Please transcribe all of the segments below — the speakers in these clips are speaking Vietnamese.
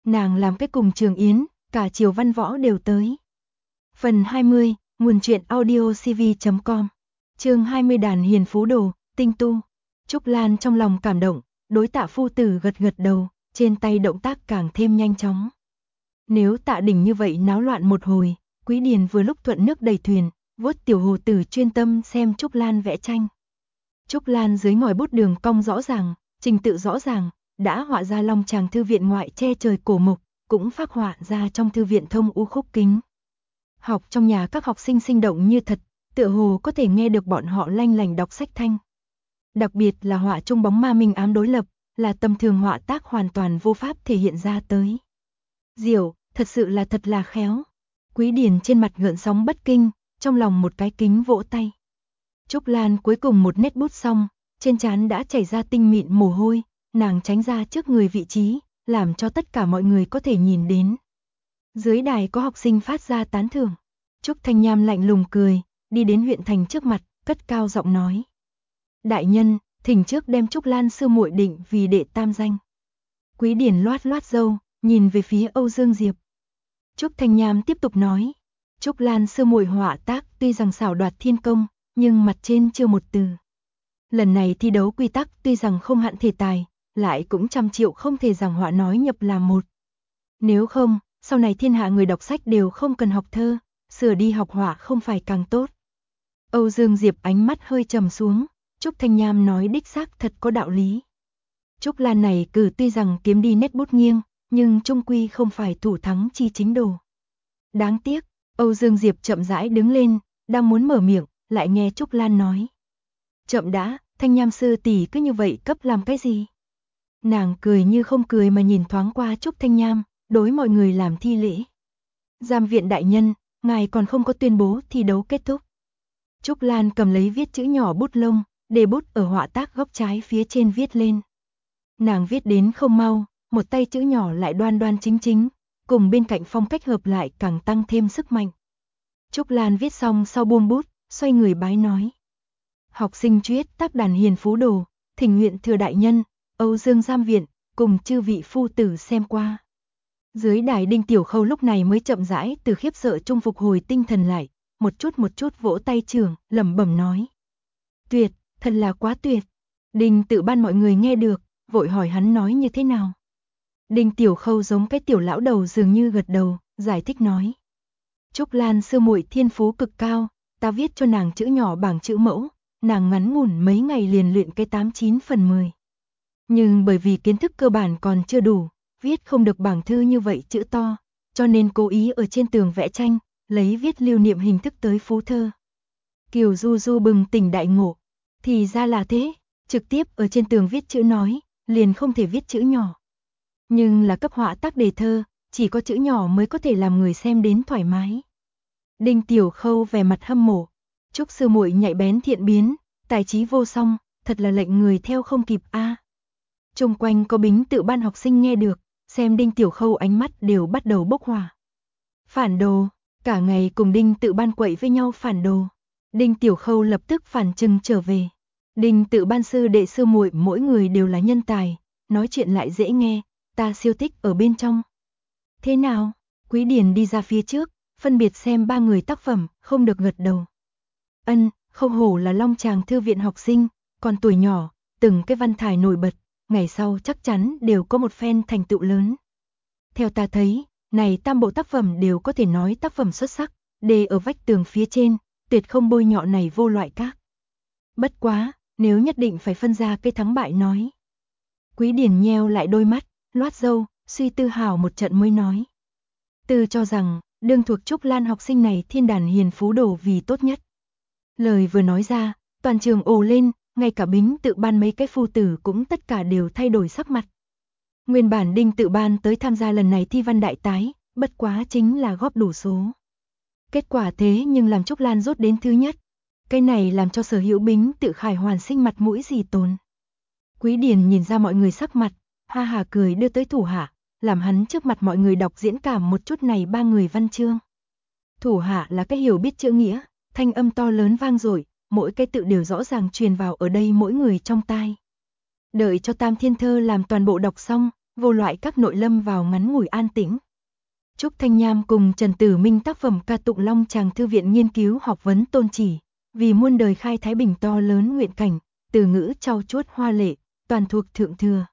Nàng làm cái cùng Trường Yến, cả Triều Văn Võ đều tới. Phần 20, nguồn truyện audiocv.com. Chương 20 Đàn hiền phú đồ, tinh tu. Trúc Lan trong lòng cảm động, đối Tạ phu tử gật gật đầu, trên tay động tác càng thêm nhanh chóng. Nếu Tạ Đình như vậy náo loạn một hồi, Quý Điền vừa lúc thuận nước đầy thuyền, vuốt tiểu hồ tử chuyên tâm xem Trúc Lan vẽ tranh. Trúc Lan dưới ngòi bút đường cong rõ ràng, trình tự rõ ràng, đã họa ra Long Tràng thư viện ngoại che trời cổ mục, cũng phác họa ra trong thư viện thông u khúc kính. Học trong nhà các học sinh sinh động như thật, tựa hồ có thể nghe được bọn họ lanh lành đọc sách thanh. Đặc biệt là họa chung bóng ma minh ám đối lập, là tầm thường họa tác hoàn toàn vô pháp thể hiện ra tới. Diệu, thật sự là thật là khéo. Quý Điền trên mặt gợn sóng bất kinh, trong lòng một cái kính vỗ tay. Trúc Lan cuối cùng một nét bút xong, trên trán đã chảy ra tinh mịn mồ hôi, nàng tránh ra trước người vị trí, làm cho tất cả mọi người có thể nhìn đến. Dưới đài có học sinh phát ra tán thưởng. Trúc Thanh Nham lạnh lùng cười, đi đến huyện thành trước mặt, cất cao giọng nói. Đại nhân, thỉnh trước đem Trúc Lan sư muội định vì đệ tam danh. Quý Điền loát loát râu, nhìn về phía Âu Dương Diệp. Trúc Thanh Nham tiếp tục nói. Trúc Lan sư muội họa tác tuy rằng xảo đoạt thiên công, nhưng mặt trên chưa một từ. Lần này thi đấu quy tắc tuy rằng không hạn thể tài, lại cũng trăm triệu không thể rằng họa nói nhập làm một. Nếu không, sau này thiên hạ người đọc sách đều không cần học thơ, sửa đi học họa không phải càng tốt. Âu Dương Diệp ánh mắt hơi trầm xuống, Trúc Thanh Nham nói đích xác thật có đạo lý. Trúc Lan này cử tuy rằng kiếm đi nét bút nghiêng, nhưng trung quy không phải thủ thắng chi chính đồ. Đáng tiếc, Âu Dương Diệp chậm rãi đứng lên, đang muốn mở miệng, lại nghe Trúc Lan nói. Chậm đã, Thanh Nham sư tỷ cứ như vậy cấp làm cái gì? Nàng cười như không cười mà nhìn thoáng qua Trúc Thanh Nham, đối mọi người làm thi lễ. Giám viện đại nhân, ngài còn không có tuyên bố thi đấu kết thúc. Trúc Lan cầm lấy viết chữ nhỏ bút lông, để bút ở họa tác góc trái phía trên viết lên. Nàng viết đến không mau, một tay chữ nhỏ lại đoan đoan chính chính, cùng bên cạnh phong cách hợp lại càng tăng thêm sức mạnh. Trúc Lan viết xong sau buông bút, xoay người bái nói. Học sinh truyết tác đàn hiền phú đồ, thỉnh nguyện thừa đại nhân, Âu Dương giám viện, cùng chư vị phu tử xem qua. Dưới đài Đinh Tiểu Khâu lúc này mới chậm rãi từ khiếp sợ trung phục hồi tinh thần lại, một chút vỗ tay trường, lẩm bẩm nói. Tuyệt, thật là quá tuyệt. Đinh Tự Ban mọi người nghe được, vội hỏi hắn nói như thế nào. Đinh Tiểu Khâu giống cái tiểu lão đầu dường như gật đầu, giải thích nói. Trúc Lan sư muội thiên phú cực cao, ta viết cho nàng chữ nhỏ bảng chữ mẫu, nàng ngắn ngủn mấy ngày liền luyện cái 89 phần 10. Nhưng bởi vì kiến thức cơ bản còn chưa đủ, viết không được bảng thư như vậy chữ to, cho nên cố ý ở trên tường vẽ tranh, lấy viết lưu niệm hình thức tới phú thơ. Kiều Du Du bừng tỉnh đại ngộ, thì ra là thế, trực tiếp ở trên tường viết chữ nói, liền không thể viết chữ nhỏ. Nhưng là cấp họa tác đề thơ, chỉ có chữ nhỏ mới có thể làm người xem đến thoải mái. Đinh Tiểu Khâu vẻ mặt hâm mộ, Trúc sư muội nhạy bén thiện biến, tài trí vô song, thật là lệnh người theo không kịp a. Chung quanh có Bính Tự Ban học sinh nghe được, xem Đinh Tiểu Khâu ánh mắt đều bắt đầu bốc hỏa. Phản đồ, cả ngày cùng Đinh Tự Ban quậy với nhau phản đồ. Đinh Tiểu Khâu lập tức phản trừng trở về. Đinh Tự Ban sư đệ sư muội mỗi người đều là nhân tài, nói chuyện lại dễ nghe, ta siêu thích ở bên trong. Thế nào? Quý Điền đi ra phía trước, phân biệt xem ba người tác phẩm, không được gật đầu. Ân, không hổ là Long Tràng thư viện học sinh, còn tuổi nhỏ, từng cái văn thải nổi bật, ngày sau chắc chắn đều có một phen thành tựu lớn. Theo ta thấy, này tam bộ tác phẩm đều có thể nói tác phẩm xuất sắc, đề ở vách tường phía trên, tuyệt không bôi nhọ này vô loại các. Bất quá, nếu nhất định phải phân ra cái thắng bại nói. Quý Điền nheo lại đôi mắt, loát râu, suy tư hào một trận mới nói. Tư cho rằng, đương thuộc Trúc Lan học sinh này thiên đàn hiền phú đồ vì tốt nhất. Lời vừa nói ra, toàn trường ồ lên, ngay cả Bính Tự Ban mấy cái phu tử cũng tất cả đều thay đổi sắc mặt. Nguyên bản Đinh Tự Ban tới tham gia lần này thi văn đại tái, bất quá chính là góp đủ số. Kết quả thế nhưng làm Trúc Lan rốt đến thứ nhất. Cái này làm cho Sở Hữu Bính Tự Khải hoàn sinh mặt mũi gì tồn. Quý Điền nhìn ra mọi người sắc mặt, ha hà cười đưa tới thủ hạ, làm hắn trước mặt mọi người đọc diễn cảm một chút này ba người văn chương. Thủ hạ là cái hiểu biết chữ nghĩa, thanh âm to lớn vang dội, mỗi cái tự đều rõ ràng truyền vào ở đây mỗi người trong tai. Đợi cho Tam Thiên Thơ làm toàn bộ đọc xong, vô loại các nội lâm vào ngắn ngủi an tĩnh. Trúc Thanh Nham cùng Trần Tử Minh tác phẩm ca tụng Long Tràng Thư viện nghiên cứu học vấn tôn chỉ, vì muôn đời khai thái bình to lớn nguyện cảnh, từ ngữ trau chuốt hoa lệ, toàn thuộc thượng thừa.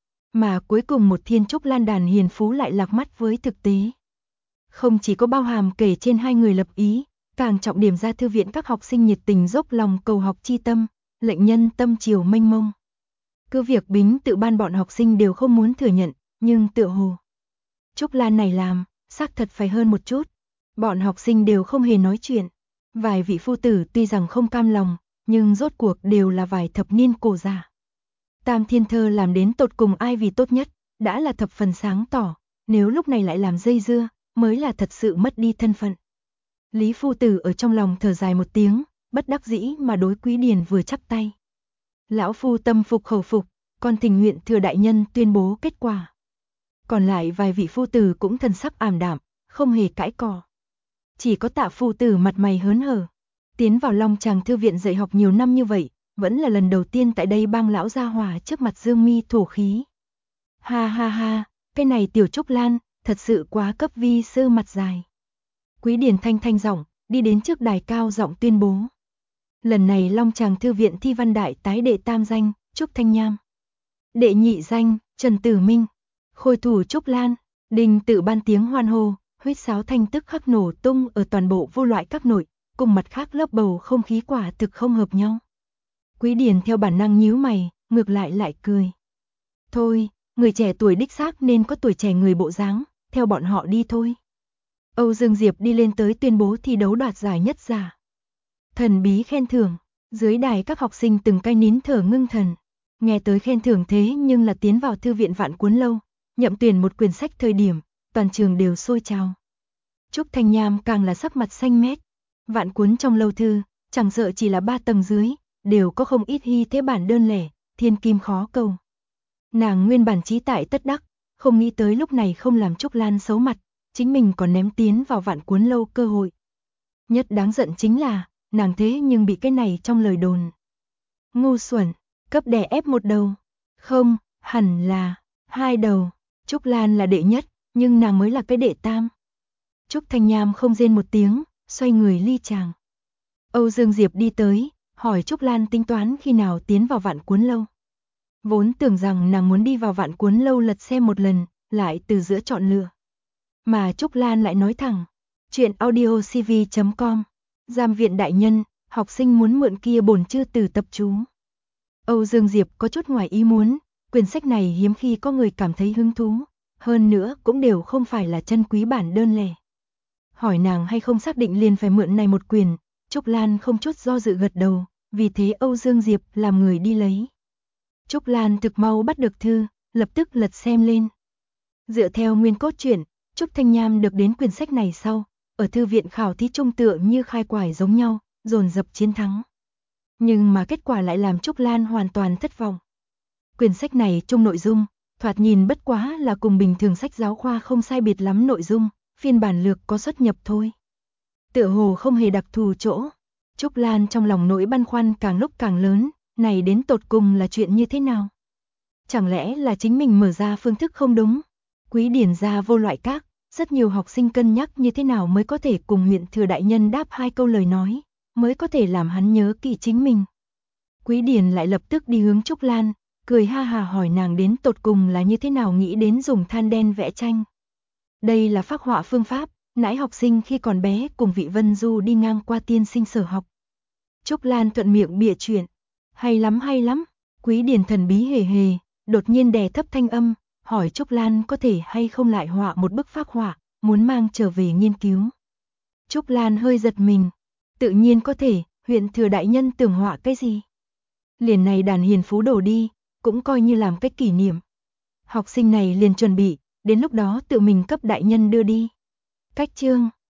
Mà cuối cùng một thiên trúc lan đàn hiền phú lại lạc mắt với thực tế. Không chỉ có bao hàm kể trên hai người lập ý, càng trọng điểm ra thư viện các học sinh nhiệt tình dốc lòng cầu học chi tâm, lệnh nhân tâm chiều mênh mông. Cứ việc Bính tự ban bọn học sinh đều không muốn thừa nhận, nhưng tựa hồ Trúc Lan này làm, xác thật phải hơn một chút. Bọn học sinh đều không hề nói chuyện. Vài vị phu tử tuy rằng không cam lòng, nhưng rốt cuộc đều là vài thập niên cổ già. Tam Thiên Thơ làm đến tột cùng ai vì tốt nhất, đã là thập phần sáng tỏ, nếu lúc này lại làm dây dưa, mới là thật sự mất đi thân phận. Lý phu tử ở trong lòng thở dài một tiếng, bất đắc dĩ mà đối Quý Điền vừa chắp tay. Lão phu tâm phục khẩu phục, con tình nguyện thừa đại nhân tuyên bố kết quả. Còn lại vài vị phu tử cũng thần sắc ảm đạm, không hề cãi cọ. Chỉ có Tạ phu tử mặt mày hớn hở. Tiến vào Long Tràng Thư viện dạy học nhiều năm như vậy, vẫn là lần đầu tiên tại đây bang lão gia hỏa trước mặt dương mi thổ khí. Ha ha ha, cái này tiểu Trúc Lan, thật sự quá cấp vi sư mặt dài. Quý Điền thanh thanh giọng, đi đến trước đài cao giọng tuyên bố. Lần này Long Tràng Thư viện thi văn đại tái đệ tam danh, Trúc Thanh Nham. Đệ nhị danh, Trần Tử Minh. Khôi thủ Trúc Lan, đình tự ban tiếng hoan hô, huýt sáo thanh tức khắc nổ tung ở toàn bộ vô loại các nội, cùng mặt khác lớp bầu không khí quả thực không hợp nhau. Quý Điền theo bản năng nhíu mày, ngược lại cười. Thôi, người trẻ tuổi đích xác nên có tuổi trẻ người bộ dáng, theo bọn họ đi thôi. Âu Dương Diệp đi lên tới tuyên bố thi đấu đoạt giải nhất giả. Thần bí khen thưởng, dưới đài các học sinh từng cái nín thở ngưng thần. Nghe tới khen thưởng thế nhưng là tiến vào thư viện Vạn Cuốn Lâu, nhậm tuyển một quyển sách thời điểm, toàn trường đều sôi trào. Trúc Thanh Nham càng là sắc mặt xanh mét. Vạn Cuốn trong lâu thư, chẳng sợ chỉ là 3 tầng dưới, đều có không ít hy thế bản đơn lẻ, thiên kim khó cầu. Nàng nguyên bản chí tại tất đắc, không nghĩ tới lúc này không làm Trúc Lan xấu mặt, chính mình còn ném tiến vào Vạn Cuốn Lâu cơ hội. Nhất đáng giận chính là, nàng thế nhưng bị cái này trong lời đồn. Ngu xuẩn, cấp đè ép một đầu. Không, hẳn là 2 đầu. Trúc Lan là đệ nhất, nhưng nàng mới là cái đệ tam. Trúc Thanh Nham không rên một tiếng, xoay người ly chàng. Âu Dương Diệp đi tới, hỏi Trúc Lan tính toán khi nào tiến vào Vạn Cuốn Lâu. Vốn tưởng rằng nàng muốn đi vào Vạn Cuốn Lâu lật xem một lần, lại từ giữa chọn lựa. Mà Trúc Lan lại nói thẳng, chuyện audiocv.com, giam viện đại nhân, học sinh muốn mượn kia bổn chư từ tập chú. Âu Dương Diệp có chút ngoài ý muốn, quyển sách này hiếm khi có người cảm thấy hứng thú, hơn nữa cũng đều không phải là chân quý bản đơn lẻ. Hỏi nàng hay không xác định liền phải mượn này một quyển, Trúc Lan không chút do dự gật đầu, vì thế Âu Dương Diệp làm người đi lấy. Trúc Lan thực mau bắt được thư, lập tức lật xem lên. Dựa theo nguyên cốt truyện, Trúc Thanh Nham được đến quyển sách này sau, ở thư viện khảo thí trung tựa như khai quải giống nhau, dồn dập chiến thắng. Nhưng mà kết quả lại làm Trúc Lan hoàn toàn thất vọng. Quyển sách này chung nội dung, thoạt nhìn bất quá là cùng bình thường sách giáo khoa không sai biệt lắm nội dung, phiên bản lược có xuất nhập thôi. Tựa hồ không hề đặc thù chỗ. Trúc Lan trong lòng nỗi băn khoăn càng lúc càng lớn, này đến tột cùng là chuyện như thế nào? Chẳng lẽ là chính mình mở ra phương thức không đúng? Quý Điển ra vô loại các, rất nhiều học sinh cân nhắc như thế nào mới có thể cùng huyện thừa đại nhân đáp 2 câu lời nói, mới có thể làm hắn nhớ kỹ chính mình. Quý Điển lại lập tức đi hướng Trúc Lan, cười ha hà hỏi nàng đến tột cùng là như thế nào nghĩ đến dùng than đen vẽ tranh. Đây là phác họa phương pháp, nãy học sinh khi còn bé cùng vị Vân Du đi ngang qua tiên sinh sở học. Trúc Lan thuận miệng bịa chuyện. Hay lắm. Quý Điển thần bí hề hề, đột nhiên đè thấp thanh âm, hỏi Trúc Lan có thể hay không lại họa một bức phác họa, muốn mang trở về nghiên cứu. Trúc Lan hơi giật mình. Tự nhiên có thể, huyện thừa đại nhân tưởng họa cái gì? Liền này đàn hiền phú đổ đi, cũng coi như làm cái kỷ niệm. Học sinh này liền chuẩn bị, đến lúc đó tự mình cấp đại nhân đưa đi. Cách chương